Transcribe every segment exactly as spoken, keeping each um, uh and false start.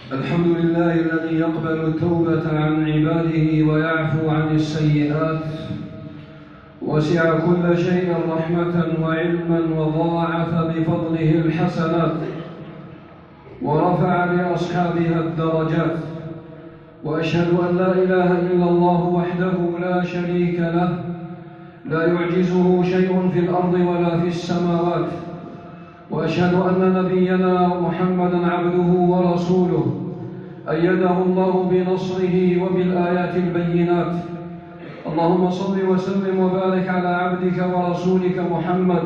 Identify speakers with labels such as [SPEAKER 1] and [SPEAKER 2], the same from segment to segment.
[SPEAKER 1] الحمد لله الذي يقبل التوبة عن عباده ويعفو عن السيئات، وسع كل شيء رحمة وعلما وضاعف بفضله الحسنات، ورفع لأصحابها الدرجات. وأشهد أن لا إله إلا الله وحده لا شريك له، لا يعجزه شيء في الأرض ولا في السماوات. وأشهد أن نبينا محمدًا عبده ورسوله، أيده الله بنصره وبالآيات البينات. اللهم صل وسلم وبارك على عبدك ورسولك محمد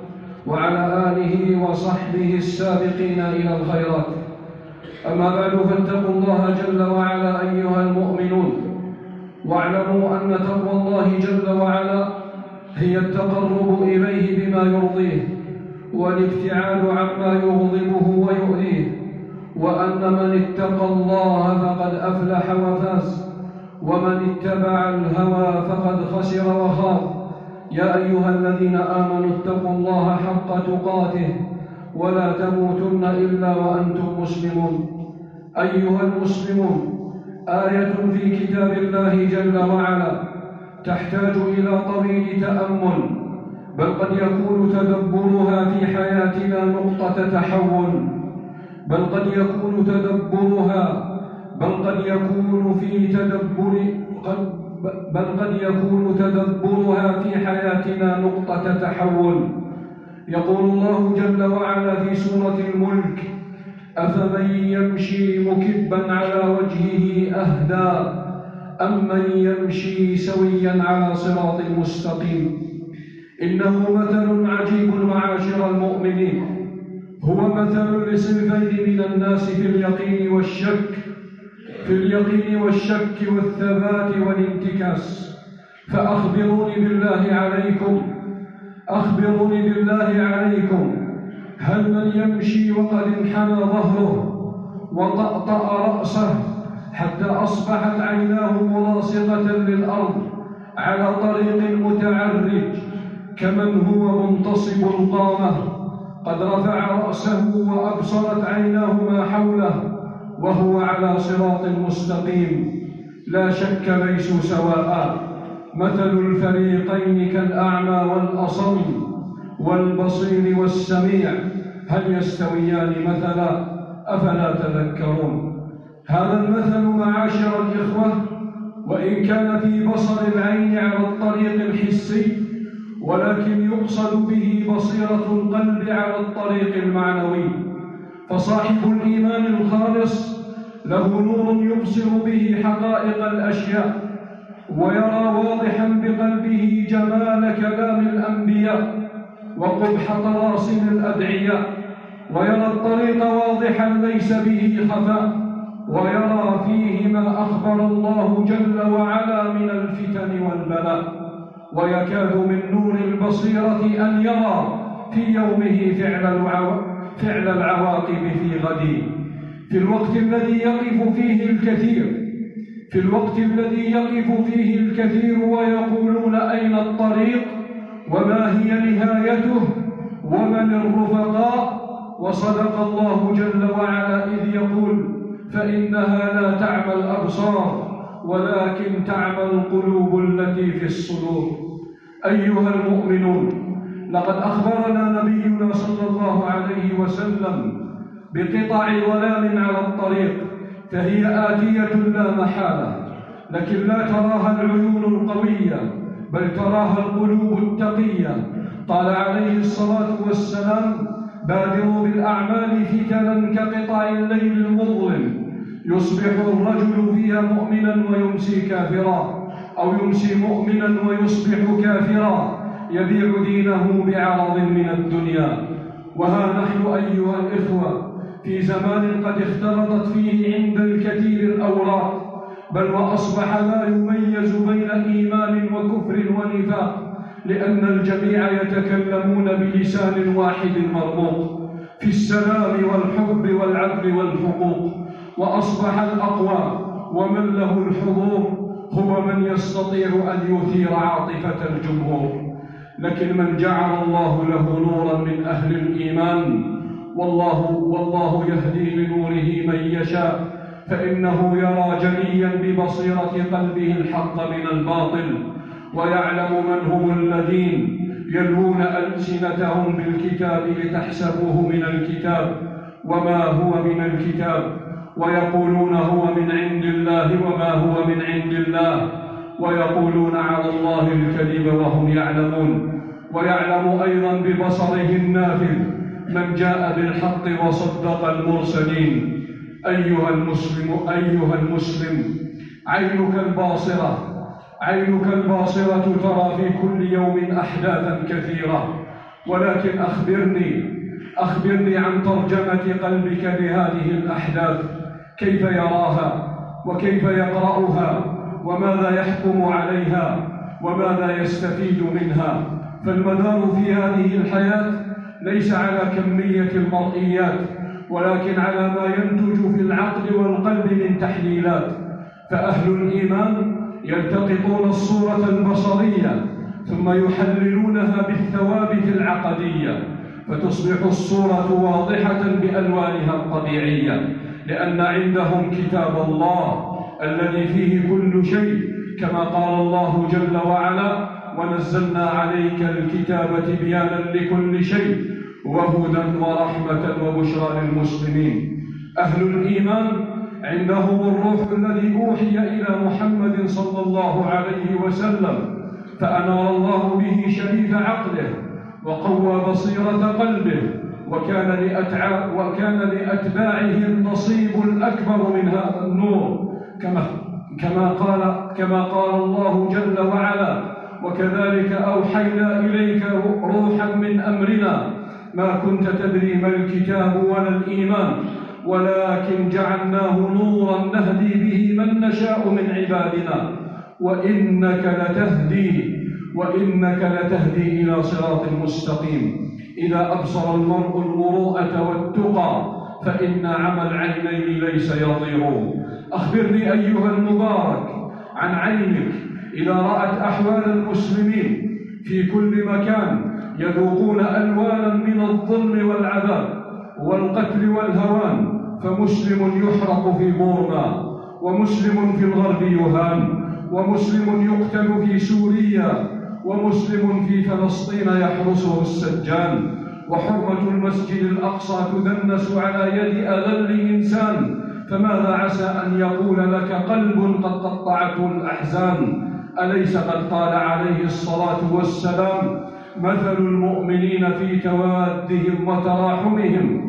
[SPEAKER 1] وعلى آله وصحبه السابقين إلى الخيرات. أما بعد، فاتقوا الله جل وعلا أيها المؤمنون، واعلموا أن تقوى الله جل وعلا هي التقرب إليه بما يرضيه، والابتعاد عما يغضبه ويؤذيه، وأن من اتقى الله فقد أفلح وفاز، ومن اتبع الهوى فقد خسر وخاب. يا أيها الذين آمنوا اتقوا الله حق تقاته ولا تموتن إلا وأنتم مسلمون. أيها المسلمون، آية في كتاب الله جل وعلا تحتاج إلى طويل تأمل، بل قد يكون تدبرها في حياتنا نقطة تحول، بل قد يكون تدبرها بل قد يكون في تدبر بل قد يكون تدبرها في حياتنا نقطة تحول. يقول الله جل وعلا في سورة الملك: أفمن يمشي مكبا على وجهه أهدى أم من يمشي سويا على صراط مستقيم. إنه مثل عجيب معاشر المؤمنين، هو مثل لصنفين من الناس في اليقين والشك في اليقين والشك والثبات والانتكاس. فأخبروني بالله عليكم أخبروني بالله عليكم هل من يمشي وقد انحنى ظهره وطأطأ رأسه حتى أصبحت عيناه ملاصقة للأرض على طريق متعرج، كمن هو منتصب القامة قد رفع رأسه وأبصرت عيناه ما حوله وهو على صراط مستقيم؟ لا شك ليسوا سواء. مثل الفريقين كالأعمى والأصم والبصير والسميع، هل يستويان مثلا؟ أفلا تذكرون؟ هذا المثل معاشر الإخوة، وإن كان في بصر العين على الطريق الحسي، ولكن يقصد به بصيرة القلب على الطريق المعنوي. فصاحب الإيمان الخالص له نور يبصر به حقائق الأشياء، ويرى واضحا بقلبه جمال كلام الأنبياء وقبح طلاسم الأدعياء، ويرى الطريق واضحا ليس به خفاء، ويرى فيه ما أخبر الله جل وعلا من الفتن والبلاء. ويكاد من نور البصيرة أن يرى في يومه فعل العواقب فعل العواقب في غده. في الوقت الذي يقف فيه الكثير في الوقت الذي يقف فيه الكثير ويقولون: أين الطريق؟ وما هي نهايته؟ ومن الرفقاء؟ وصدق الله جل وعلا إذ يقول: فإنها لا تعمى الأبصار ولكن تعمى القلوب التي في الصدور. أيها المؤمنون، لقد أخبرنا نبينا صلى الله عليه وسلم بقطع ظلام على الطريق، فهي آتية لا محالة، لكن لا تراها العيون القوية، بل تراها القلوب التقية. قال عليه الصلاة والسلام: بادروا بالأعمال فتنا كقطع الليل المظلم، يصبح الرجل فيها مؤمنا ويمسي كافرا، أو يمسي مؤمنا ويصبح كافرا، يبيع دينه بعرض من الدنيا. وها نحن أيها الإخوة في زمان قد اختلطت فيه عند الكثير الأوراق، بل وأصبح لا يميز بين إيمان وكفر ونفاق، لأن الجميع يتكلمون بلسان واحد مرموق في السلام والحب والعدل والحقوق. وأصبح الأقوى ومن له الحضور هو من يستطيع أن يثير عاطفة الجمهور. لكن من جعل الله له نورا من أهل الإيمان والله, والله يهدي لنوره من يشاء، فإنه يرى جليا ببصيرة قلبه الحق من الباطل، ويعلم من هم الذين يلوون ألسنتهم بالكتاب لتحسبوه من الكتاب وما هو من الكتاب، ويقولون هو من عند الله وما هو من عند الله، ويقولون على الله الكذب وهم يعلمون. ويعلم أيضا ببصره النافذ من جاء بالحق وصدق المرسلين. أيها المسلم أيها المسلم عينك الباصرة عينك الباصرة ترى في كل يوم أحداثا كثيرة، ولكن أخبرني أخبرني عن ترجمة قلبك لهذه الأحداث، كيف يراها وكيف يقرأها وماذا يحكم عليها وماذا يستفيد منها. فالمدار في هذه الحياة ليس على كمية المرئيات، ولكن على ما ينتج في العقل والقلب من تحليلات. فأهل الإيمان يلتقطون الصورة البصرية ثم يحللونها بالثوابت العقدية، فتصبح الصورة واضحة بألوانها الطبيعية، لأن عندهم كتاب الله الذي فيه كل شيء، كما قال الله جل وعلا: ونزلنا عليك الكتاب تبيانا لكل شيء وهدى ورحمة وبشرى للمسلمين. أهل الإيمان عندهم الروح الذي أوحي إلى محمد صلى الله عليه وسلم، فأنار الله به شريف عقله وقوى بصيرة قلبه، وكان لأتباع وكان لأتباعه النصيب الأكبر من هذا النور، كما كما قال كما قال الله جل وعلا: وكذلك أوحينا إليك روحا من أمرنا ما كنت تدري ما الكتاب ولا الإيمان ولكن جعلناه نورا نهدي به من نشاء من عبادنا وإنك لتهدي وإنك لتهدي إلى صراط مستقيم. إذا أبصر المرء المروءة والتقى فإن عمى العينين ليس يضير. أخبرني أيها المبارك عن عينك إذا رأت أحوال المسلمين في كل مكان يذوقون ألوانا من الظلم والعذاب والقتل والهوان، فمسلم يحرق في بورما، ومسلم في الغرب يهان، ومسلم يقتل في سوريا، ومسلم في فلسطين يحرسه السجان، وحرمة المسجد الأقصى تدنس على يد أذل إنسان، فماذا عسى أن يقول لك قلب قد قطعته الأحزان؟ أليس قد قال عليه الصلاة والسلام: مثل المؤمنين في توادهم وتراحمهم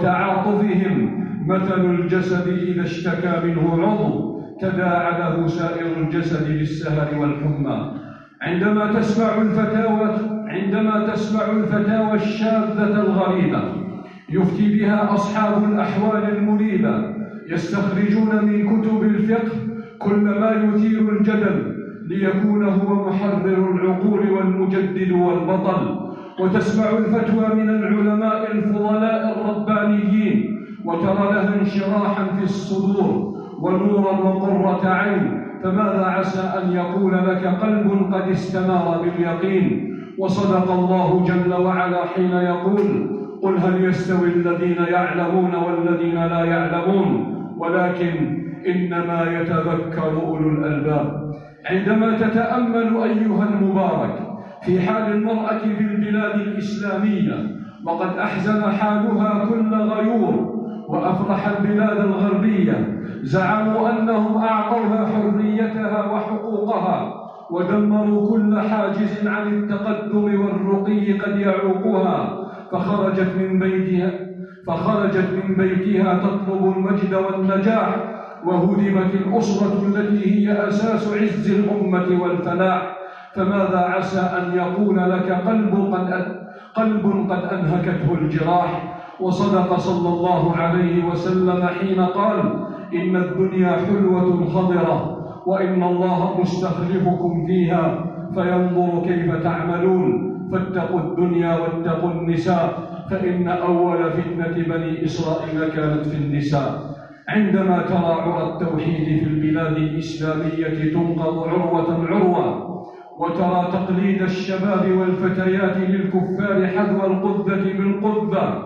[SPEAKER 1] وتعاطفهم مثل الجسد إذا اشتكى منه عضو تداعى له سائر الجسد بالسهر والحمى. عندما تسمع الفتاوى عندما تسمع الفتاوى الشاذة الغريبة يفتي بها أصحاب الأحوال المريبة، يستخرجون من كتب الفقه كل ما يثير الجدل ليكون هو محرر العقول والمجدد والبطل، وتسمع الفتوى من العلماء الفضلاء الربانيين وترى لها انشراحا في الصدور ونورا وقرة عين، فماذا عسى أن يقول لك قلب قد استنار باليقين؟ وصدق الله جل وعلا حين يقول: قل هل يستوي الذين يعلمون والذين لا يعلمون ولكن إنما يتذكر أولو الألباب. عندما تتأمل أيها المبارك في حال المرأة في البلاد الإسلامية، وقد أحزن حالها كل غيور، وأفرح البلاد الغربية زعموا أنهم أعطوها حريتها وحقوقها، ودمروا كل حاجز عن التقدم والرقي قد يعوقها، فخرجت من بيتها فخرجت من بيتها تطلب المجد والنجاح، وهدمت الأسرة التي هي أساس عز الأمة والفلاح. فماذا عسى أن يقول لك قلب قد قلب قد أنهكته الجراح؟ وصدق صلى الله عليه وسلم حين قال: إن الدنيا حلوة خضرة وإن الله مستخلفكم فيها فينظر كيف تعملون، فاتقوا الدنيا واتقوا النساء، فإن أول فتنة بني إسرائيل كانت في النساء. عندما ترى عرى التوحيد في البلاد الإسلامية تنقض عروة عروة، وترى تقليد الشباب والفتيات للكفار حذو القذة بالقذة،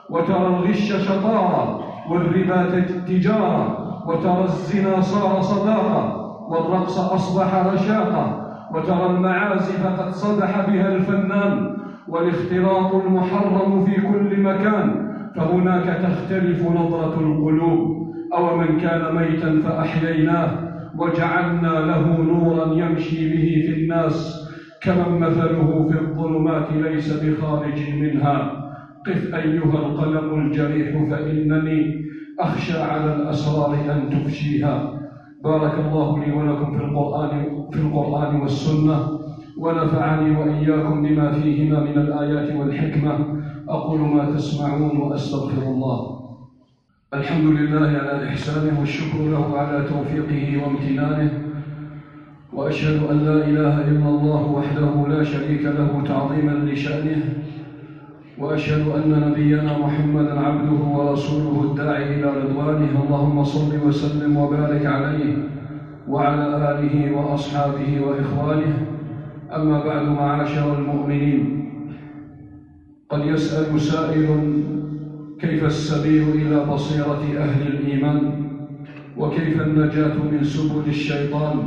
[SPEAKER 1] وترى الغش شطارة، والربا تجارة، وترى الزنا صار صداقة، والرقص أصبح رشاقة، وترى المعازف قد صدح بها الفنان، والاختلاط المحرم في كل مكان. فهناك تختلف نظرة القلوب. أو من كان ميتا فأحييناه وجعلنا له نورا يمشي به في الناس كمن مثله في الظلمات ليس بخارج منها. قف أيها القلم الجريح فإنني أخشى على الأسرار أن تفشيها. بارك الله لي ولكم في القرآن في القرآن والسنة، ونفعني وإياكم بما فيهما من الآيات والحكمة. أقول ما تسمعون وأستغفر الله. الحمد لله على إحسانه، والشكر له على توفيقه وامتنانه، وأشهد أن لا إله إلا الله وحده لا شريك له تعظيما لشأنه، وأشهد أن نبينا محمدا عبده ورسوله الداعي إلى رضوانه. اللهم صل وسلم وبارك عليه وعلى آله وأصحابه وإخوانه. أما بعد، معاشر المؤمنين، قد يسأل سائل: كيف السبيل إلى بصيرة أهل الإيمان؟ وكيف النجاة من سبل الشيطان؟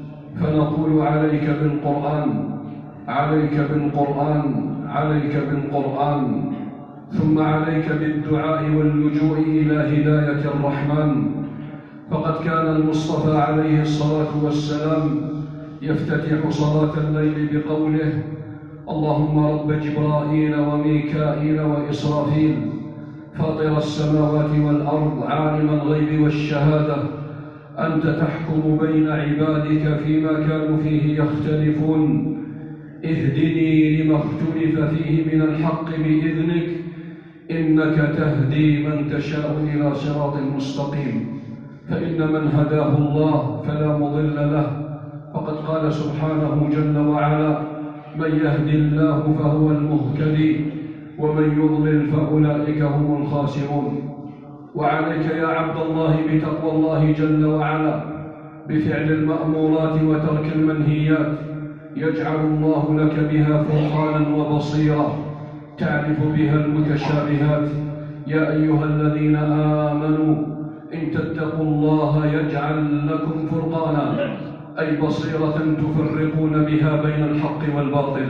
[SPEAKER 1] فنقول: عليك بالقرآن، عليك بالقرآن، عليك بالقرآن، ثم عليك بالدعاء واللجوء إلى هداية الرحمن. فقد كان المصطفى عليه الصلاة والسلام يفتتح صلاة الليل بقوله: اللهم رب جبرائيل وميكائيل وإسرافيل، فاطر السماوات والأرض، عالم الغيب والشهادة، أنت تحكم بين عبادك فيما كانوا فيه يختلفون، اهدني لما اختلف فيه من الحق بإذنك، إنك تهدي من تشاء إلى صراط مستقيم. فإن من هداه الله فلا مضل له، فقد قال سبحانه جل وعلا: من يهد الله فهو المهتدي، ومن يضلل فأولئك هم الخاسرون. وعليك يا عبد الله بتقوى الله جل وعلا، بفعل المأمورات وترك المنهيات، يجعل الله لك بها فرقانا وبصيرا تعرف بها المتشابهات. يا أيها الذين آمنوا إن تتقوا الله يجعل لكم فرقانا، أي بصيرة تفرقون بها بين الحق والباطل.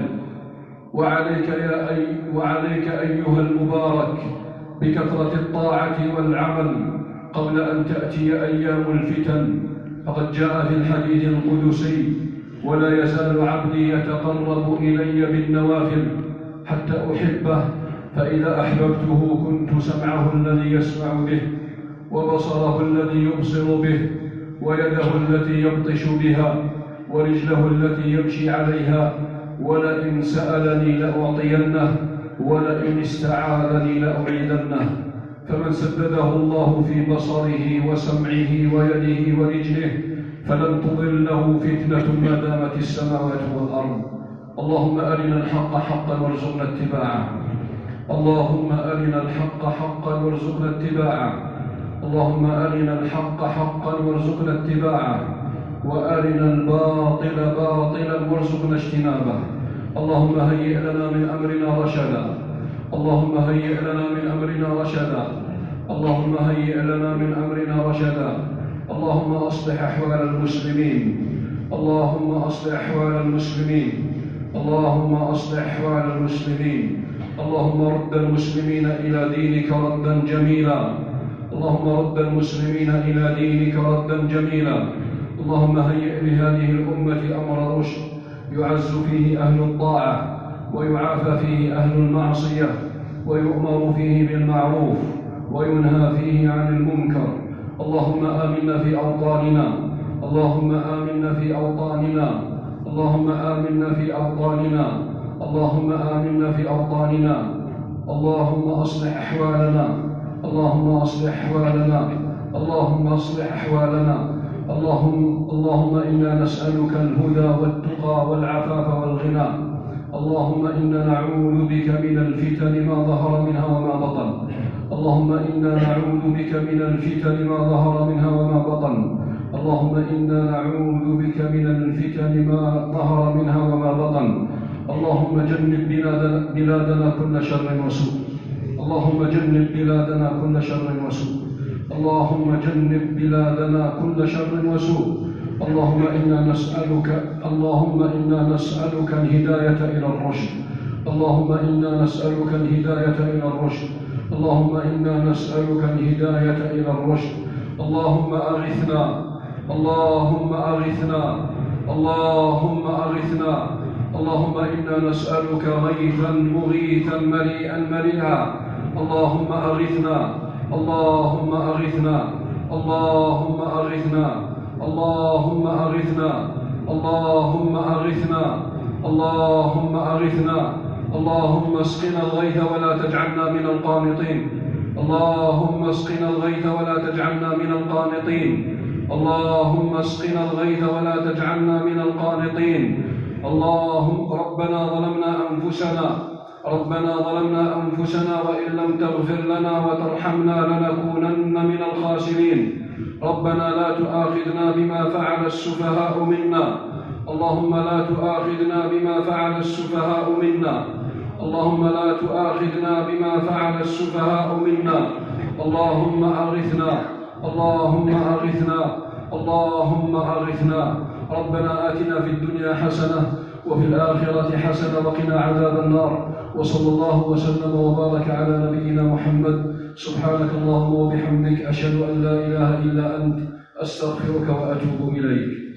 [SPEAKER 1] وعليك, يا أي وعليك أيها المبارك بكثرة الطاعة والعمل قبل أن تأتي أيام الفتن. فقد جاء في الحديث القدسي: ولا يزال عبدي يتقرب إلي بالنوافل حتى أحبه، فإذا أحببته كنت سمعه الذي يسمع به، وبصره الذي يبصر به، ويده التي يبطش بها، ورجله التي يمشي عليها، ولئن سألني لأعطينه، ولئن استعاذني لأعيذنه. فمن سدده الله في بصره وسمعه ويده ورجله فلن تضله فتنة ما دامت السماوات والأرض. اللهم أرنا الحق حقا وارزقنا اتباعه، اللهم أرنا الحق حقا وارزقنا اتباعه، اللهم أرنا الحق حقا وارزقنا اتباعه، وأرنا الباطل باطلا وارزقنا اجتنابه. اللهم هيئ لنا من أمرنا رشدا، اللهم هيئ لنا من أمرنا رشدا، اللهم هيئ لنا من أمرنا رشدا. اللهم أصلح أحوال المسلمين، اللهم أصلح أحوال المسلمين، اللهم أصلح أحوال المسلمين. اللهم رد المسلمين إلى دينك ردا جميلا، اللهم رد المسلمين إلى دينك ردا جميلا. اللهم هيئ لهذه الأمة أمر رشد يعز فيه أهل الطاعة، ويعافى فيه أهل المعصية، ويؤمر فيه بالمعروف، وينهى فيه عن المنكر. اللهم آمنا في أوطاننا، اللهم آمنا في أوطاننا، اللهم آمنا في أوطاننا، اللهم آمنا في أوطاننا. اللهم أصلح أحوالنا، اللهم أصلح أحوالنا، اللهم أصلح أحوالنا. اللهم اللهم إنا نسألك الهدى والتقى والعفاف والغنى. اللهم إنا نعوذ بك من الفتن ما ظهر منها وما بطن. اللهم إنا نعوذ بك من الفتن ما ظهر منها وما بطن. اللهم إنا نعوذ بك من الفتن ما ظهر منها وما بطن. اللهم جنب بلادنا, بلادنا كل شر وسوء. اللهم جنب بلادنا كل شر وسوء اللهم جنب بلادنا كل شر وسوء اللهم إنا نسألك اللهم إنا نسألك الهداية إلى الرشد اللهم إنا نسألك الهداية إلى الرشد اللهم إنا نسألك الهداية إلى الرشد اللهم أغثنا اللهم أغثنا اللهم أغثنا اللهم إنا نسألك غيثا مغيثا مليئا مليئا اللهم أغثنا اللهم أغثنا اللهم أغثنا اللهم أغثنا اللهم أغثنا اللهم أغثنا اللهم اسقنا الغيث ولا تجعلنا من القانطين اللهم اسقنا الغيث ولا تجعلنا من القانطين اللهم اسقنا الغيث ولا تجعلنا من القانطين اللهم ربنا ظلمنا أنفسنا ربنا ظلمنا أنفسنا وإن لم تغفر لنا وترحمنا لنكونن من الخاسرين ربنا لا تؤاخذنا بما فعل السفهاء منا اللهم لا تؤاخذنا بما فعل السفهاء منا اللهم لا تؤاخذنا بما فعل السفهاء منا اللهم أغثنا اللهم أغثنا اللهم أغثنا ربنا آتنا في الدنيا حسنة وفي الآخرة حسنة وقنا عذاب النار وصلى الله وسلم وبارك على نبينا محمد سبحانك اللهم وبحمدك أشهد أن لا إله إلا أنت أستغفرك وأتوب إليك.